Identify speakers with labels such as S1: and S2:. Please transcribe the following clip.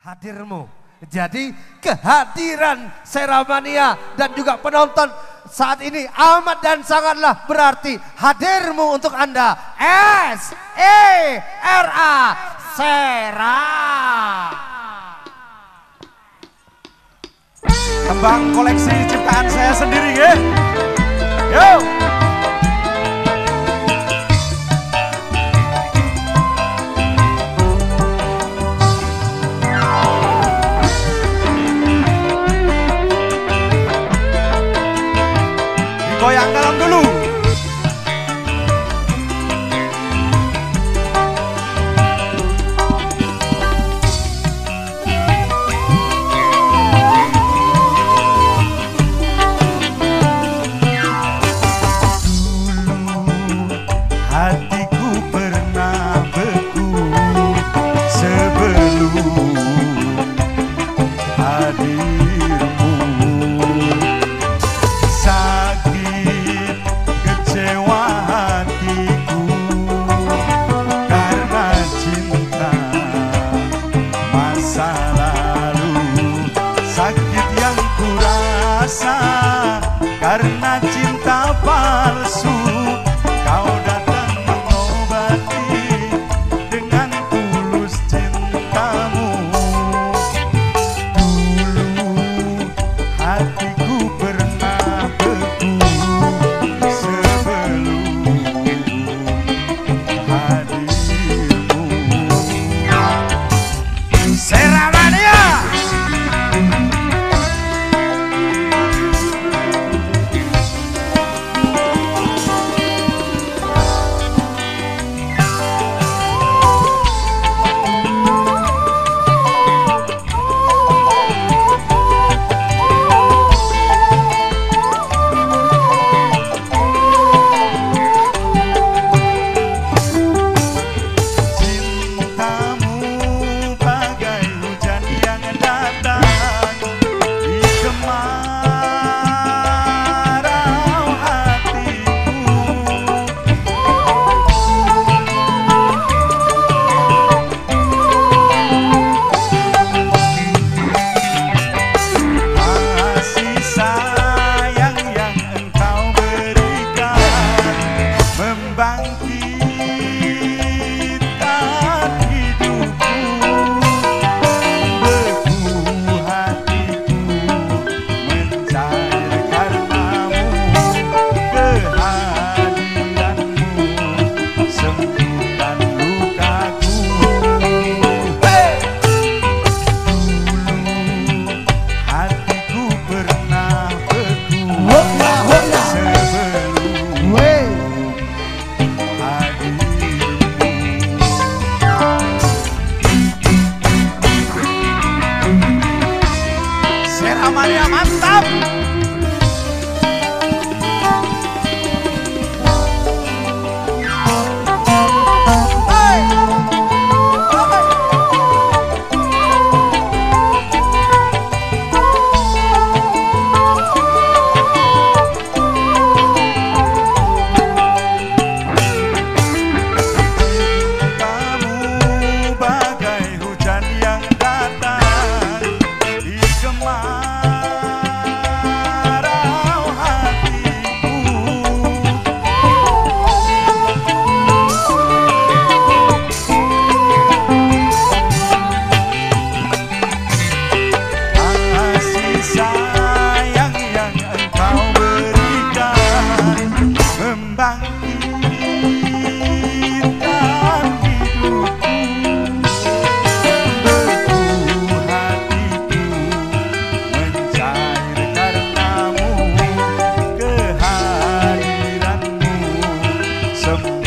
S1: hadirmu. Jadi kehadiran Seramania dan juga penonton saat ini amat dan sangatlah berarti. Hadirmu untuk Anda S-E-R-A Sera.
S2: Tembang koleksi ciptaan saya sendiri ya. Yo. Goyang dalam dulu. Hatiku pernah beku sebelum hadirmu. Sakit kecewa hatiku karena cinta masa lalu. Sakit yang kurasa karena cinta palsu. Kau datang mengobati dengan tulus cintamu. Dulu hatiku pernah beku sebelum hadirmu. Seramania. Seramania mantap. Some